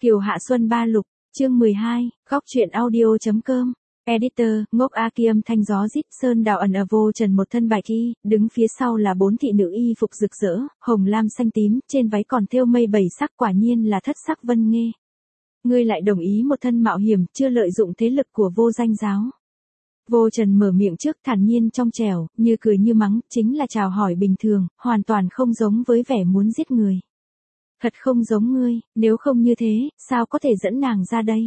Kiều Hạ Xuân Ba Lục, chương 12, góc truyện audio.com. Editor, ngốc A Ki âm thanh gió rít sơn đào ẩn ở vô trần một thân bạch y, đứng phía sau là 4 thị nữ y phục rực rỡ, hồng lam xanh tím, trên váy còn thêu mây bảy sắc, quả nhiên là thất sắc vân nghê. Ngươi lại đồng ý một thân mạo hiểm, chưa lợi dụng thế lực của vô danh giáo. Vô trần mở miệng trước, thản nhiên trong trẻo, như cười như mắng, chính là chào hỏi bình thường, hoàn toàn không giống với vẻ muốn giết người. Thật không giống ngươi, nếu không như thế, sao có thể dẫn nàng ra đây?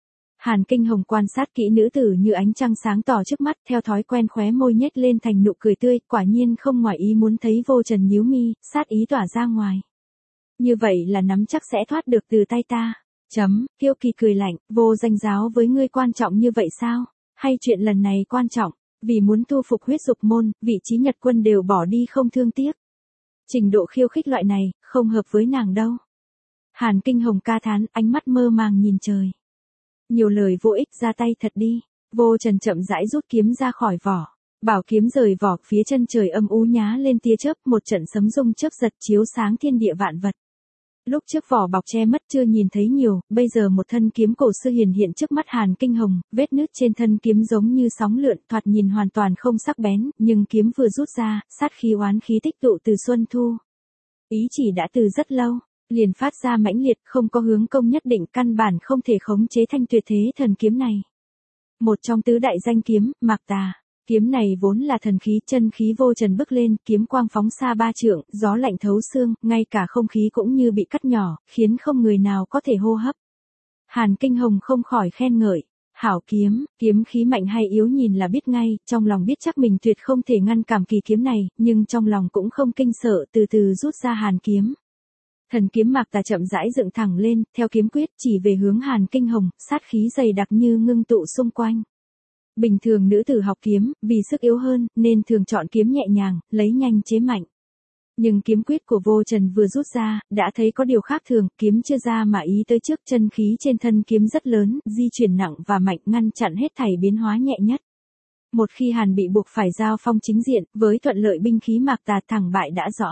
Hàn Kinh Hồng quan sát kỹ nữ tử như ánh trăng sáng tỏ trước mắt, theo thói quen khóe môi nhếch lên thành nụ cười tươi, quả nhiên không ngoài ý muốn thấy vô trần nhíu mi, sát ý tỏa ra ngoài. Như vậy là nắm chắc sẽ thoát được từ tay ta. Kiêu Kỳ cười lạnh, vô danh giáo với ngươi quan trọng như vậy sao? Hay chuyện lần này quan trọng, vì muốn thu phục huyết dục môn, vị trí Nhật quân đều bỏ đi không thương tiếc. Trình độ khiêu khích loại này, không hợp với nàng đâu. Hàn Kinh Hồng ca thán, ánh mắt mơ màng nhìn trời. Nhiều lời vô ích, ra tay thật đi. Vô trần chậm rãi rút kiếm ra khỏi vỏ. Bảo kiếm rời vỏ, phía chân trời âm u nhá lên tia chớp, một trận sấm rung chớp giật chiếu sáng thiên địa vạn vật. Lúc trước vỏ bọc che mất chưa nhìn thấy nhiều, bây giờ một thân kiếm cổ xưa hiển hiện trước mắt Hàn Kinh Hồng, vết nứt trên thân kiếm giống như sóng lượn, thoạt nhìn hoàn toàn không sắc bén, nhưng kiếm vừa rút ra, sát khí oán khí tích tụ từ xuân thu. Ý chỉ đã từ rất lâu, liền phát ra mãnh liệt, không có hướng công nhất định, căn bản không thể khống chế thanh tuyệt thế thần kiếm này. Một trong tứ đại danh kiếm, Mạc Tà. Kiếm này vốn là thần khí, chân khí vô trần bức lên, kiếm quang phóng xa 3 trượng, gió lạnh thấu xương, ngay cả không khí cũng như bị cắt nhỏ, khiến không người nào có thể hô hấp. Hàn Kinh Hồng không khỏi khen ngợi, hảo kiếm, kiếm khí mạnh hay yếu nhìn là biết ngay, trong lòng biết chắc mình tuyệt không thể ngăn cản kỳ kiếm này, nhưng trong lòng cũng không kinh sợ, từ từ rút ra hàn kiếm. Thần kiếm Mạc Tà chậm rãi dựng thẳng lên, theo kiếm quyết chỉ về hướng Hàn Kinh Hồng, sát khí dày đặc như ngưng tụ xung quanh. Bình thường nữ tử học kiếm, vì sức yếu hơn, nên thường chọn kiếm nhẹ nhàng, lấy nhanh chế mạnh. Nhưng kiếm quyết của vô trần vừa rút ra, đã thấy có điều khác thường, kiếm chưa ra mà ý tới trước, chân khí trên thân kiếm rất lớn, di chuyển nặng và mạnh, ngăn chặn hết thảy biến hóa nhẹ nhất. Một khi Hàn bị buộc phải giao phong chính diện, với thuận lợi binh khí Mạc Tà thẳng bại đã rõ.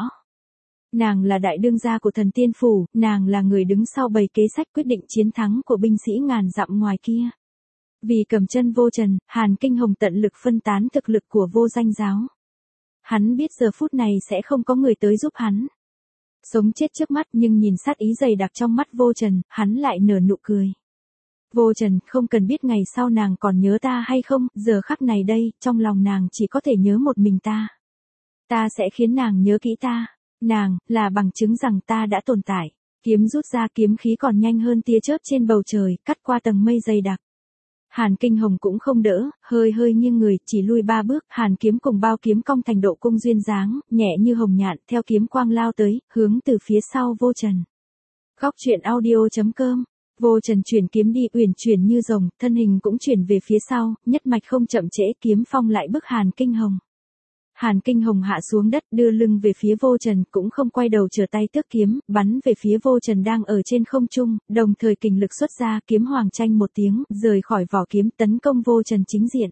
Nàng là đại đương gia của thần tiên phủ, nàng là người đứng sau bày kế sách quyết định chiến thắng của binh sĩ ngàn dặm ngoài kia. Vì cầm chân vô trần, Hàn Kinh Hồng tận lực phân tán thực lực của vô danh giáo. Hắn biết giờ phút này sẽ không có người tới giúp hắn. Sống chết trước mắt, nhưng nhìn sát ý dày đặc trong mắt vô trần, hắn lại nở nụ cười. Vô trần, không cần biết ngày sau nàng còn nhớ ta hay không, giờ khắc này đây, trong lòng nàng chỉ có thể nhớ một mình ta. Ta sẽ khiến nàng nhớ kỹ ta. Nàng, là bằng chứng rằng ta đã tồn tại. Kiếm rút ra, kiếm khí còn nhanh hơn tia chớp trên bầu trời, cắt qua tầng mây dày đặc. Hàn Kinh Hồng cũng không đỡ, hơi nghiêng người, chỉ lui 3 bước, hàn kiếm cùng bao kiếm cong thành độ cung duyên dáng, nhẹ như hồng nhạn, theo kiếm quang lao tới, hướng từ phía sau vô trần. Góc truyện audio.com. Vô trần chuyển kiếm đi, uyển chuyển như rồng, thân hình cũng chuyển về phía sau, nhất mạch không chậm trễ, kiếm phong lại bức Hàn Kinh Hồng. Hàn Kinh Hồng hạ xuống đất, đưa lưng về phía vô trần, cũng không quay đầu trở tay tước kiếm, bắn về phía vô trần đang ở trên không trung, đồng thời kình lực xuất ra, kiếm hoàng tranh một tiếng, rời khỏi vỏ kiếm, tấn công vô trần chính diện.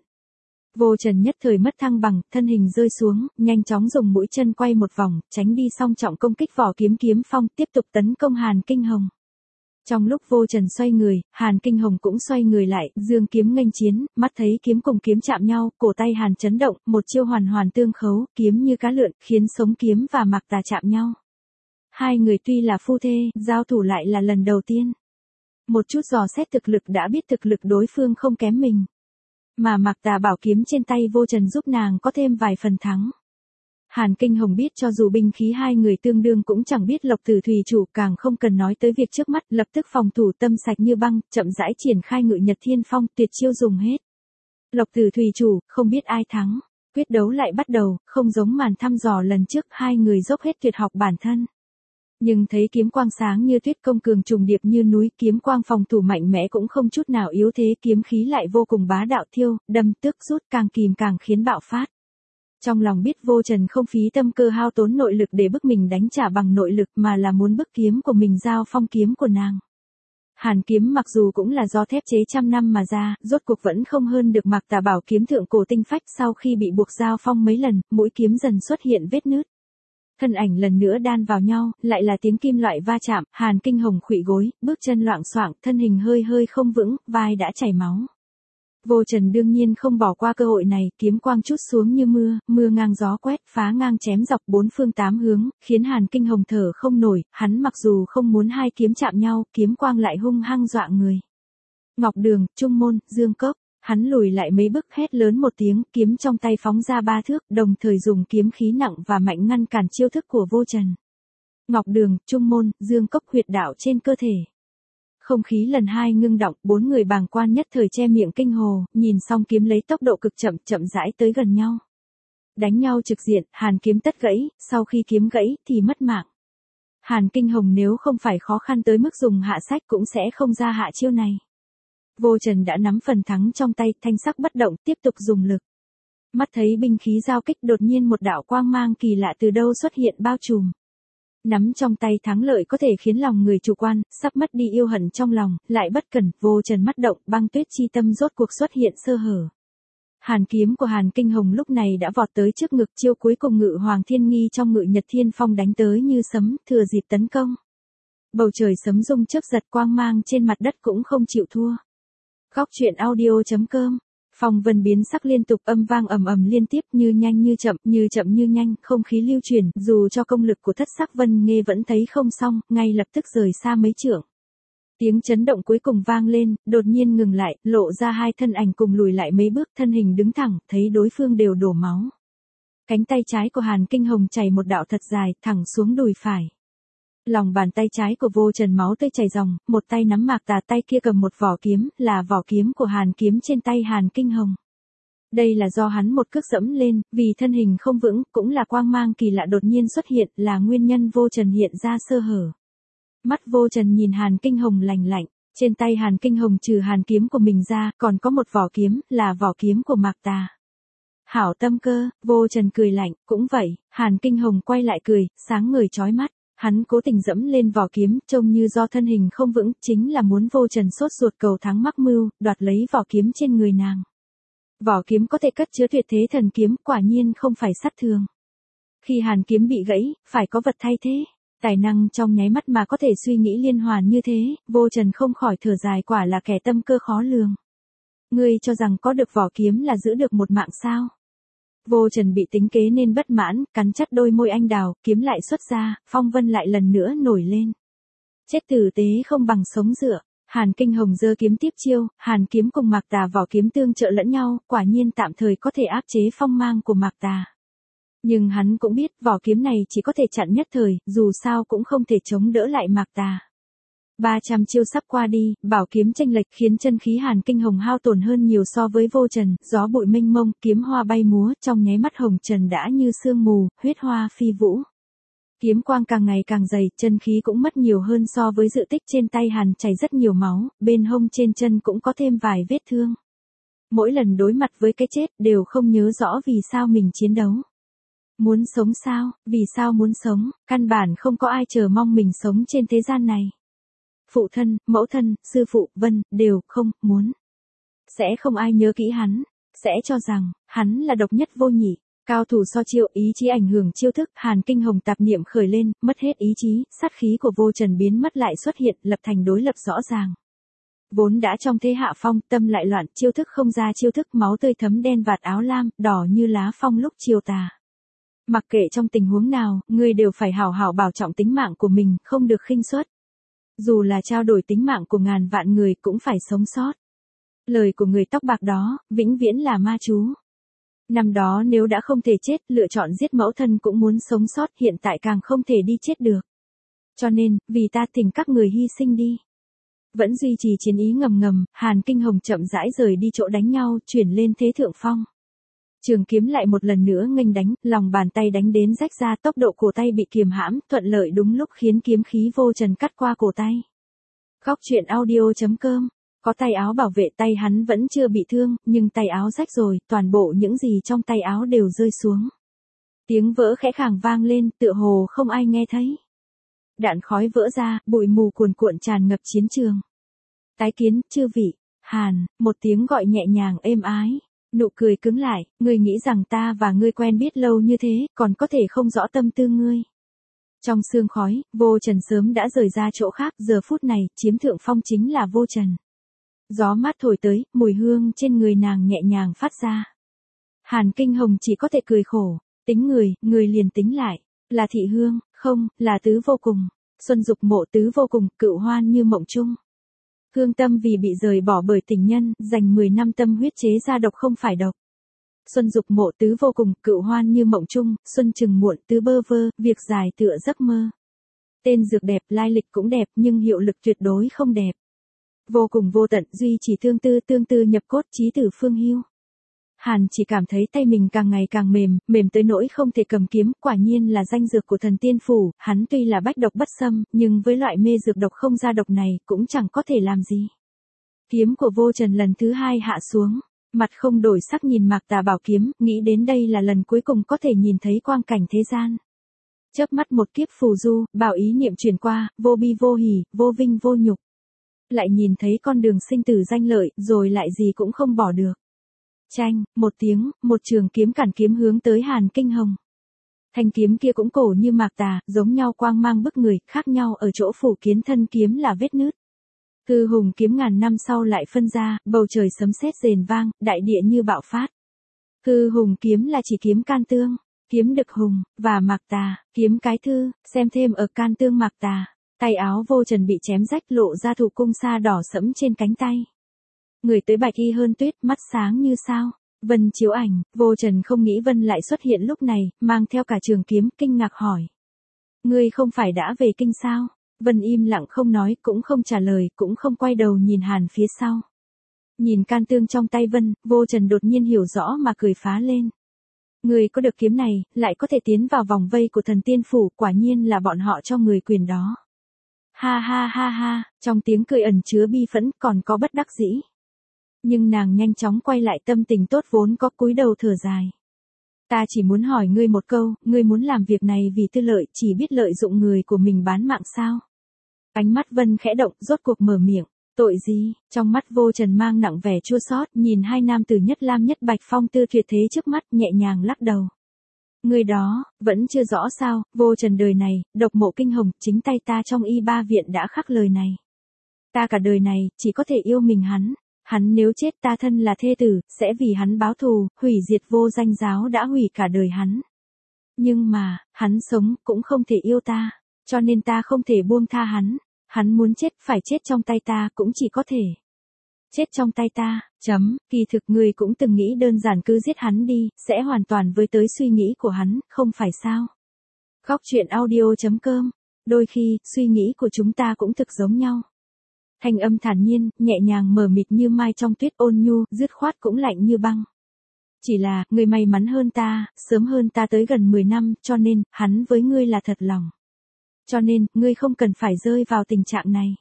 Vô trần nhất thời mất thăng bằng, thân hình rơi xuống, nhanh chóng dùng mũi chân quay một vòng, tránh đi song trọng công kích vỏ kiếm kiếm phong, tiếp tục tấn công Hàn Kinh Hồng. Trong lúc vô trần xoay người, Hàn Kinh Hồng cũng xoay người lại, dương kiếm nghênh chiến, mắt thấy kiếm cùng kiếm chạm nhau, cổ tay Hàn chấn động, một chiêu hoàn hoàn tương khấu, kiếm như cá lượn, khiến sống kiếm và Mạc Tà chạm nhau. Hai người tuy là phu thê, giao thủ lại là lần đầu tiên. Một chút dò xét thực lực đã biết thực lực đối phương không kém mình. Mà Mạc Tà bảo kiếm trên tay vô trần giúp nàng có thêm vài phần thắng. Hàn Kinh Hồng biết cho dù binh khí hai người tương đương cũng chẳng biết Lộc Tử Thủy chủ, càng không cần nói tới việc trước mắt, lập tức phòng thủ tâm sạch như băng, chậm rãi triển khai Ngự Nhật Thiên Phong, tuyệt chiêu dùng hết. Lộc Tử Thủy chủ, không biết ai thắng. Quyết đấu lại bắt đầu, không giống màn thăm dò lần trước, hai người dốc hết tuyệt học bản thân. Nhưng thấy kiếm quang sáng như tuyết, công cường trùng điệp như núi, kiếm quang phòng thủ mạnh mẽ cũng không chút nào yếu thế, kiếm khí lại vô cùng bá đạo, thiêu, đâm, tước, rút, càng kìm càng khiến bạo phát. Trong lòng biết vô trần không phí tâm cơ hao tốn nội lực để bức mình đánh trả bằng nội lực, mà là muốn bức kiếm của mình giao phong kiếm của nàng. Hàn kiếm mặc dù cũng là do thép chế trăm năm mà ra, rốt cuộc vẫn không hơn được Mạc Tà bảo kiếm thượng cổ tinh phách, sau khi bị buộc giao phong mấy lần, mũi kiếm dần xuất hiện vết nứt. thân ảnh lần nữa đan vào nhau, lại là tiếng kim loại va chạm, Hàn Kinh Hồng khuỵu gối, bước chân loạng choạng, thân hình hơi hơi không vững, vai đã chảy máu. Vô Trần đương nhiên không bỏ qua cơ hội này, kiếm quang trút xuống như mưa, mưa ngang gió quét, phá ngang chém dọc bốn phương tám hướng, khiến Hàn Kinh Hồng thở không nổi, hắn mặc dù không muốn hai kiếm chạm nhau, kiếm quang lại hung hăng dọa người. Ngọc Đường, Trung Môn, Dương Cốc, hắn lùi lại mấy bước hét lớn một tiếng, kiếm trong tay phóng ra 3 thước, đồng thời dùng kiếm khí nặng và mạnh ngăn cản chiêu thức của Vô Trần. Ngọc Đường, Trung Môn, Dương Cốc huyệt đạo trên cơ thể. Không khí lần hai ngưng động, 4 người bàng quan nhất thời che miệng kinh hồ, nhìn xong kiếm lấy tốc độ cực chậm chậm rãi tới gần nhau. Đánh nhau trực diện, Hàn kiếm tất gãy, sau khi kiếm gãy thì mất mạng. Hàn Kinh Hồng nếu không phải khó khăn tới mức dùng hạ sách cũng sẽ không ra hạ chiêu này. Vô Trần đã nắm phần thắng trong tay, thanh sắc bất động, tiếp tục dùng lực. Mắt thấy binh khí giao kích, đột nhiên một đạo quang mang kỳ lạ từ đâu xuất hiện bao trùm. Nắm trong tay thắng lợi có thể khiến lòng người chủ quan, sắp mất đi yêu hận trong lòng, lại bất cẩn, Vô Trần mắt động, băng tuyết chi tâm rốt cuộc xuất hiện sơ hở. Hàn kiếm của Hàn Kinh Hồng lúc này đã vọt tới trước ngực, chiêu cuối cùng Ngự Hoàng Thiên Nghi trong Ngự Nhật Thiên Phong đánh tới như sấm, thừa dịp tấn công. Bầu trời sấm rung chớp giật, quang mang trên mặt đất cũng không chịu thua. Góc truyện audio.com. Phong vân biến sắc liên tục, âm vang ầm ầm liên tiếp, như nhanh như chậm như nhanh, không khí lưu chuyển, dù cho công lực của Thất Sắc Vân Nghê vẫn thấy không xong, ngay lập tức rời xa mấy trượng. Tiếng chấn động cuối cùng vang lên, đột nhiên ngừng lại, lộ ra hai thân ảnh cùng lùi lại mấy bước, thân hình đứng thẳng, thấy đối phương đều đổ máu. Cánh tay trái của Hàn Kinh Hồng chảy một đạo thật dài, thẳng xuống đùi phải. Lòng bàn tay trái của Vô Trần máu tươi chảy ròng, một tay nắm mạc tà, tay kia cầm một vỏ kiếm, là vỏ kiếm của Hàn kiếm trên tay Hàn Kinh Hồng. Đây là do hắn một cước dẫm lên, vì thân hình không vững, cũng là quang mang kỳ lạ đột nhiên xuất hiện, là nguyên nhân Vô Trần hiện ra sơ hở. Mắt Vô Trần nhìn Hàn Kinh Hồng lạnh lạnh, trên tay Hàn Kinh Hồng trừ Hàn kiếm của mình ra, còn có một vỏ kiếm, là vỏ kiếm của mạc tà. Hảo tâm cơ, Vô Trần cười lạnh, cũng vậy, Hàn Kinh Hồng quay lại cười, sáng ngời chói mắt. Hắn cố tình dẫm lên vỏ kiếm, trông như do thân hình không vững, chính là muốn Vô Trần sốt ruột cầu thắng mắc mưu, đoạt lấy vỏ kiếm trên người nàng. Vỏ kiếm có thể cất chứa tuyệt thế thần kiếm, quả nhiên không phải sát thường. Khi Hàn kiếm bị gãy, phải có vật thay thế. Tài năng trong nháy mắt mà có thể suy nghĩ liên hoàn như thế, Vô Trần không khỏi thở dài, quả là kẻ tâm cơ khó lường. Ngươi cho rằng có được vỏ kiếm là giữ được một mạng sao? Vô Trần bị tính kế nên bất mãn, cắn chặt đôi môi anh đào, kiếm lại xuất ra, phong vân lại lần nữa nổi lên. Chết tử tế không bằng sống dựa. Hàn Kinh Hồng giơ kiếm tiếp chiêu, Hàn kiếm cùng mạc tà vỏ kiếm tương trợ lẫn nhau, quả nhiên tạm thời có thể áp chế phong mang của mạc tà. Nhưng hắn cũng biết vỏ kiếm này chỉ có thể chặn nhất thời, dù sao cũng không thể chống đỡ lại mạc tà. 300 chiêu sắp qua đi, bảo kiếm chênh lệch khiến chân khí Hàn Kinh Hồng hao tổn hơn nhiều so với Vô Trần, gió bụi mênh mông, kiếm hoa bay múa, trong nháy mắt Hồng Trần đã như sương mù, huyết hoa phi vũ. Kiếm quang càng ngày càng dày, chân khí cũng mất nhiều hơn so với dự tích, trên tay Hàn chảy rất nhiều máu, bên hông trên chân cũng có thêm vài vết thương. Mỗi lần đối mặt với cái chết đều không nhớ rõ vì sao mình chiến đấu. Muốn sống sao, vì sao muốn sống, căn bản không có ai chờ mong mình sống trên thế gian này. Phụ thân, mẫu thân, sư phụ, đều không muốn. Sẽ không ai nhớ kỹ hắn, sẽ cho rằng, hắn là độc nhất vô nhị. Cao thủ so chiêu, ý chí ảnh hưởng chiêu thức, Hàn Kinh Hồng tạp niệm khởi lên, mất hết ý chí, sát khí của Vô Trần biến mất lại xuất hiện, lập thành đối lập rõ ràng. Vốn đã trong thế hạ phong, tâm lại loạn, chiêu thức không ra chiêu thức, máu tươi thấm đen vạt áo lam, đỏ như lá phong lúc chiều tà. Mặc kệ trong tình huống nào, ngươi đều phải hảo hảo bảo trọng tính mạng của mình, không được khinh suất. Dù là trao đổi tính mạng của ngàn vạn người cũng phải sống sót. Lời của người tóc bạc đó, vĩnh viễn là ma chú. Năm đó nếu đã không thể chết, lựa chọn giết mẫu thân cũng muốn sống sót, hiện tại càng không thể đi chết được. Cho nên, vì ta thỉnh các người hy sinh đi. Vẫn duy trì chiến ý ngầm ngầm, Hàn Kinh Hồng chậm rãi rời đi chỗ đánh nhau, chuyển lên thế thượng phong. Trường kiếm lại một lần nữa nghênh đánh, lòng bàn tay đánh đến rách ra, tốc độ cổ tay bị kiềm hãm, thuận lợi đúng lúc khiến kiếm khí Vô Trần cắt qua cổ tay. Góc truyện audio.com. Có tay áo bảo vệ, tay hắn vẫn chưa bị thương, nhưng tay áo rách rồi, toàn bộ những gì trong tay áo đều rơi xuống. Tiếng vỡ khẽ khàng vang lên, tựa hồ không ai nghe thấy. Đạn khói vỡ ra, bụi mù cuồn cuộn tràn ngập chiến trường. Tái kiến, chư vị. Hàn, một tiếng gọi nhẹ nhàng êm ái. Nụ cười cứng lại, ngươi nghĩ rằng ta và ngươi quen biết lâu như thế, còn có thể không rõ tâm tư ngươi. Trong sương khói, Vô Trần sớm đã rời ra chỗ khác, giờ phút này, chiếm thượng phong chính là Vô Trần. Gió mát thổi tới, mùi hương trên người nàng nhẹ nhàng phát ra. Hàn Kinh Hồng chỉ có thể cười khổ, tính người liền tính lại, là thị hương, không, là tứ vô cùng, xuân dục mộ tứ vô cùng, cựu hoan như mộng chung. Hương tâm vì bị rời bỏ bởi tình nhân, dành 10 năm tâm huyết chế ra độc không phải độc. Xuân dục mộ tứ vô cùng, cựu hoan như mộng chung, xuân chừng muộn tứ bơ vơ, việc dài tựa giấc mơ. Tên dược đẹp, lai lịch cũng đẹp, nhưng hiệu lực tuyệt đối không đẹp. Vô cùng vô tận, duy chỉ tương tư nhập cốt, chí tử phương hưu. Hàn chỉ cảm thấy tay mình càng ngày càng mềm tới nỗi không thể cầm kiếm, quả nhiên là danh dược của thần tiên phủ, hắn tuy là bách độc bất xâm, nhưng với loại mê dược độc không ra độc này, cũng chẳng có thể làm gì. Kiếm của Vô Trần lần thứ 2 hạ xuống, mặt không đổi sắc nhìn Mạc Tà bảo kiếm, nghĩ đến đây là lần cuối cùng có thể nhìn thấy quang cảnh thế gian. Chớp mắt một kiếp phù du, bảo ý niệm chuyển qua, vô bi vô hỉ, vô vinh vô nhục. Lại nhìn thấy con đường sinh tử danh lợi, rồi lại gì cũng không bỏ được. Chanh, một tiếng, một trường kiếm cản kiếm hướng tới Hàn Kinh Hồng. Thanh kiếm kia cũng cổ như Mạc Tà, giống nhau quang mang bức người, khác nhau ở chỗ phủ kiến thân kiếm là vết nứt. Hư hùng kiếm ngàn năm sau lại phân ra, bầu trời sấm sét rền vang, đại địa như bạo phát. Hư hùng kiếm là chỉ kiếm can tương, kiếm đực hùng, và Mạc Tà, kiếm cái thư, xem thêm ở can tương Mạc Tà. Tay áo Vô Trần bị chém rách lộ ra thụ cung sa đỏ sẫm trên cánh tay. Người tới bạch y hơn tuyết, mắt sáng như sao. Vân chiếu ảnh, Vô Trần không nghĩ Vân lại xuất hiện lúc này, mang theo cả trường kiếm, kinh ngạc hỏi. Ngươi không phải đã về kinh sao? Vân im lặng không nói, cũng không trả lời, cũng không quay đầu nhìn Hàn phía sau. Nhìn can tương trong tay Vân, Vô Trần đột nhiên hiểu rõ mà cười phá lên. Người có được kiếm này, lại có thể tiến vào vòng vây của thần tiên phủ, quả nhiên là bọn họ cho người quyền đó. Ha ha ha ha, trong tiếng cười ẩn chứa bi phẫn, còn có bất đắc dĩ. Nhưng nàng nhanh chóng quay lại tâm tình tốt vốn có, cúi đầu thở dài. Ta chỉ muốn hỏi ngươi một câu, ngươi muốn làm việc này vì tư lợi, chỉ biết lợi dụng người của mình bán mạng sao? Ánh mắt Vân khẽ động, rốt cuộc mở miệng. Tội gì? Trong mắt Vô Trần mang nặng vẻ chua xót, nhìn hai nam tử nhất lam nhất bạch phong tư tuyệt thế trước mắt, nhẹ nhàng lắc đầu. Người đó, vẫn chưa rõ sao, Vô Trần đời này, độc mộ kinh hồng, chính tay ta trong y ba viện đã khắc lời này. Ta cả đời này, chỉ có thể yêu mình hắn. Hắn nếu chết ta thân là thê tử, sẽ vì hắn báo thù, hủy diệt Vô Danh giáo đã hủy cả đời hắn. Nhưng mà, hắn sống, cũng không thể yêu ta, cho nên ta không thể buông tha hắn. Hắn muốn chết, phải chết trong tay ta, cũng chỉ có thể chết trong tay ta, kỳ thực người cũng từng nghĩ đơn giản cứ giết hắn đi, sẽ hoàn toàn với tới suy nghĩ của hắn, không phải sao? Góc truyện audio.com, đôi khi, suy nghĩ của chúng ta cũng thực giống nhau. Thanh âm thản nhiên, nhẹ nhàng mờ mịt như mai trong tuyết, ôn nhu, dứt khoát cũng lạnh như băng. Chỉ là, người may mắn hơn ta, sớm hơn ta tới gần 10 năm, cho nên, hắn với ngươi là thật lòng. Cho nên, ngươi không cần phải rơi vào tình trạng này.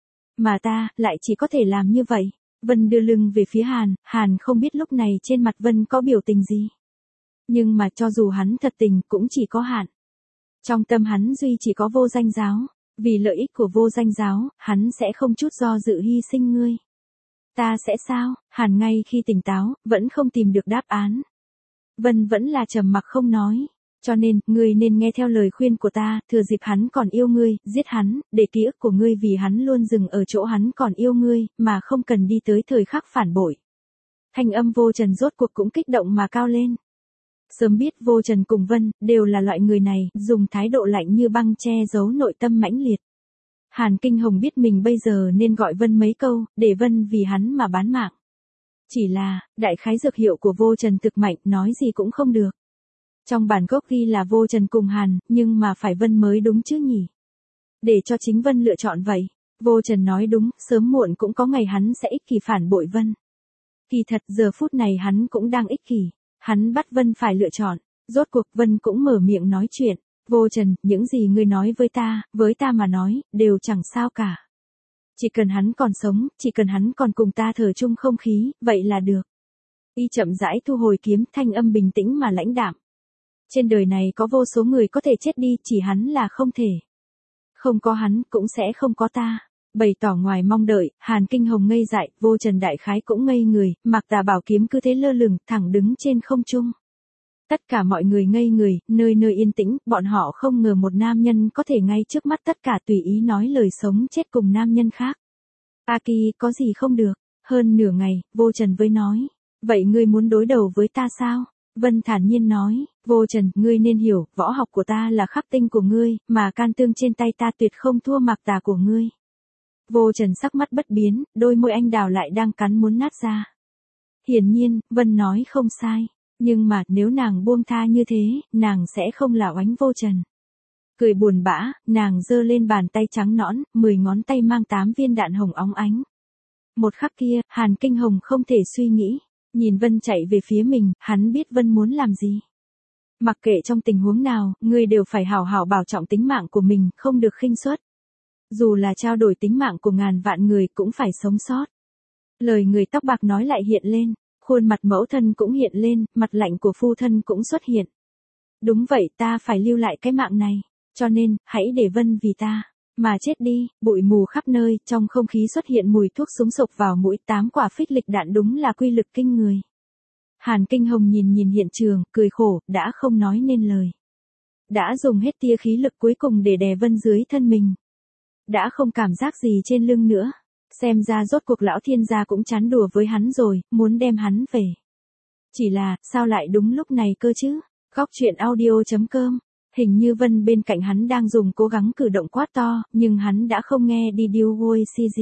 Mà ta, lại chỉ có thể làm như vậy. Vân đưa lưng về phía Hàn, Hàn không biết lúc này trên mặt Vân có biểu tình gì. Nhưng mà cho dù hắn thật tình, cũng chỉ có hạn. Trong tâm hắn duy chỉ có Vô Danh giáo. Vì lợi ích của Vô Danh giáo, hắn sẽ không chút do dự hy sinh ngươi. Ta sẽ sao? Hàn ngay khi tỉnh táo, vẫn không tìm được đáp án. Vân vẫn là trầm mặc không nói. Cho nên, ngươi nên nghe theo lời khuyên của ta, thừa dịp hắn còn yêu ngươi, giết hắn, để ký ức của ngươi vì hắn luôn dừng ở chỗ hắn còn yêu ngươi, mà không cần đi tới thời khắc phản bội. Thanh âm Vô Trần rốt cuộc cũng kích động mà cao lên. Sớm biết Vô Trần cùng Vân, đều là loại người này, dùng thái độ lạnh như băng che giấu nội tâm mãnh liệt. Hàn Kinh Hồng biết mình bây giờ nên gọi Vân mấy câu, để Vân vì hắn mà bán mạng. Chỉ là, đại khái dược hiệu của Vô Trần thực mạnh, nói gì cũng không được. Trong bản gốc ghi là Vô Trần cùng Hàn, nhưng mà phải Vân mới đúng chứ nhỉ? Để cho chính Vân lựa chọn vậy. Vô Trần nói đúng, sớm muộn cũng có ngày hắn sẽ ích kỷ phản bội Vân. Kỳ thật giờ phút này hắn cũng đang ích kỷ. Hắn bắt Vân phải lựa chọn. Rốt cuộc Vân cũng mở miệng nói chuyện. Vô Trần, những gì ngươi nói với ta mà nói, đều chẳng sao cả. Chỉ cần hắn còn sống, chỉ cần hắn còn cùng ta thở chung không khí, vậy là được. Y chậm rãi thu hồi kiếm, thanh âm bình tĩnh mà lãnh đạm. Trên đời này có vô số người có thể chết đi, chỉ hắn là không thể. Không có hắn, cũng sẽ không có ta. Bày tỏ ngoài mong đợi, Hàn Kinh Hồng ngây dại, Vô Trần đại khái cũng ngây người, Mạc Tà bảo kiếm cứ thế lơ lửng, thẳng đứng trên không trung. Tất cả mọi người ngây người, nơi nơi yên tĩnh, bọn họ không ngờ một nam nhân có thể ngay trước mắt tất cả tùy ý nói lời sống chết cùng nam nhân khác. Aki, có gì không được? Hơn nửa ngày, Vô Trần mới nói. Vậy ngươi muốn đối đầu với ta sao? Vân thản nhiên nói, Vô Trần, ngươi nên hiểu, võ học của ta là khắc tinh của ngươi, mà can tương trên tay ta tuyệt không thua mạc tà của ngươi. Vô Trần sắc mắt bất biến, đôi môi anh đào lại đang cắn muốn nát ra. Hiển nhiên, Vân nói không sai, nhưng mà nếu nàng buông tha như thế, nàng sẽ không là oánh Vô Trần. Cười buồn bã, nàng giơ lên bàn tay trắng nõn, 10 ngón tay mang 8 viên đạn hồng óng ánh. Một khắc kia, Hàn Kinh Hồng không thể suy nghĩ, nhìn Vân chạy về phía mình, hắn biết Vân muốn làm gì. Mặc kệ trong tình huống nào, ngươi đều phải hảo hảo bảo trọng tính mạng của mình, không được khinh suất. Dù là trao đổi tính mạng của ngàn vạn người cũng phải sống sót. Lời người tóc bạc nói lại hiện lên, khuôn mặt mẫu thân cũng hiện lên, mặt lạnh của phu thân cũng xuất hiện. Đúng vậy, ta phải lưu lại cái mạng này, cho nên, hãy để Vân vì ta mà chết đi. Bụi mù khắp nơi, trong không khí xuất hiện mùi thuốc súng sộc vào mũi, 8 quả phích lịch đạn đúng là quy lực kinh người. Hàn Kinh Hồng nhìn hiện trường, cười khổ, đã không nói nên lời. Đã dùng hết tia khí lực cuối cùng để đè Vân dưới thân mình. Đã không cảm giác gì trên lưng nữa. Xem ra rốt cuộc lão thiên gia cũng chán đùa với hắn rồi, muốn đem hắn về. Chỉ là, sao lại đúng lúc này cơ chứ? Góc truyện audio.com. Hình như Vân bên cạnh hắn đang dùng cố gắng cử động quát to, nhưng hắn đã không nghe đi điêu woi CG.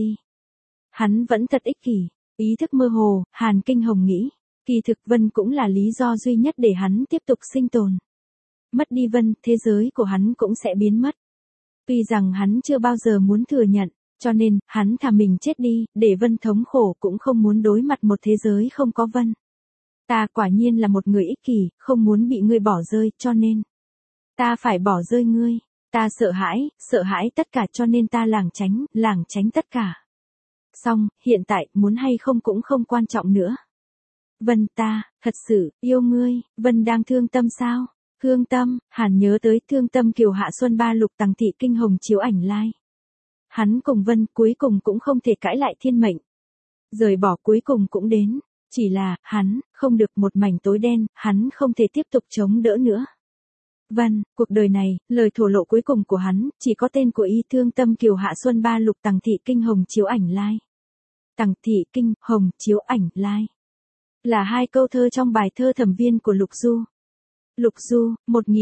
Hắn vẫn thật ích kỷ, ý thức mơ hồ, Hàn Kinh Hồng nghĩ. Kỳ thực Vân cũng là lý do duy nhất để hắn tiếp tục sinh tồn. Mất đi Vân, thế giới của hắn cũng sẽ biến mất. Tuy rằng hắn chưa bao giờ muốn thừa nhận, cho nên, hắn thà mình chết đi, để Vân thống khổ cũng không muốn đối mặt một thế giới không có Vân. Ta quả nhiên là một người ích kỷ, không muốn bị ngươi bỏ rơi, cho nên ta phải bỏ rơi ngươi. Ta sợ hãi tất cả cho nên ta lảng tránh tất cả. Xong, hiện tại, muốn hay không cũng không quan trọng nữa. Vân, ta, thật sự, yêu ngươi. Vân đang thương tâm sao? Thương tâm, Hàn nhớ tới Thương Tâm Kiều Hạ Xuân Ba Lục Tằng Thị Kinh Hồng chiếu ảnh lai. Hắn cùng Vân cuối cùng cũng không thể cãi lại thiên mệnh. Rời bỏ cuối cùng cũng đến. Chỉ là, hắn, không được một mảnh tối đen, hắn không thể tiếp tục chống đỡ nữa. Vân, cuộc đời này, lời thổ lộ cuối cùng của hắn, chỉ có tên của y Thương Tâm Kiều Hạ Xuân Ba Lục Tằng Thị Kinh Hồng chiếu ảnh lai. Tằng Thị Kinh Hồng chiếu ảnh lai. Là 2 câu thơ trong bài thơ Thẩm Viên của Lục Du. Lục Du,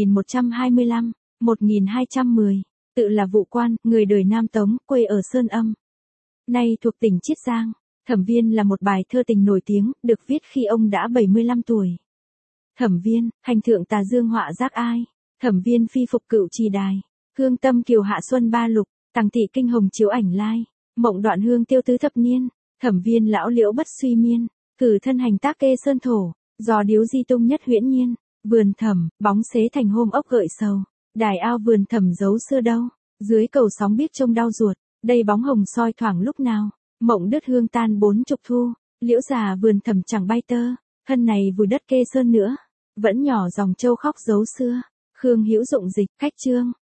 1125, 1210, tự là Vụ Quan, người đời Nam Tống, quê ở Sơn Âm. Nay thuộc tỉnh Chiết Giang. Thẩm Viên là một bài thơ tình nổi tiếng, được viết khi ông đã 75 tuổi. Thẩm Viên, hành thượng tà dương họa giác ai. Thẩm Viên phi phục cựu trì đài. Thương Tâm Kiều Hạ Xuân Ba Lục, Tằng Thị Kinh Hồng chiếu ảnh lai. Mộng đoạn hương tiêu tứ thập niên. Thẩm Viên lão liễu bất suy miên. Cử thân hành tác kê sơn thổ. Do điếu di tung nhất huyễn nhiên. Vườn Thẩm, bóng xế thành hôm ốc gợi sầu. Đài ao vườn Thẩm giấu xưa đâu. Dưới cầu sóng biết trông đau ruột. Đây bóng hồng soi thoảng lúc nào. Mộng đứt hương tan 40 thu. Liễu già vườn Thẩm chẳng bay tơ. Thân này vùi đất kê sơn nữa. Vẫn nhỏ dòng châu khóc dấu xưa. Khương Hữu Dụng dịch, khách chương.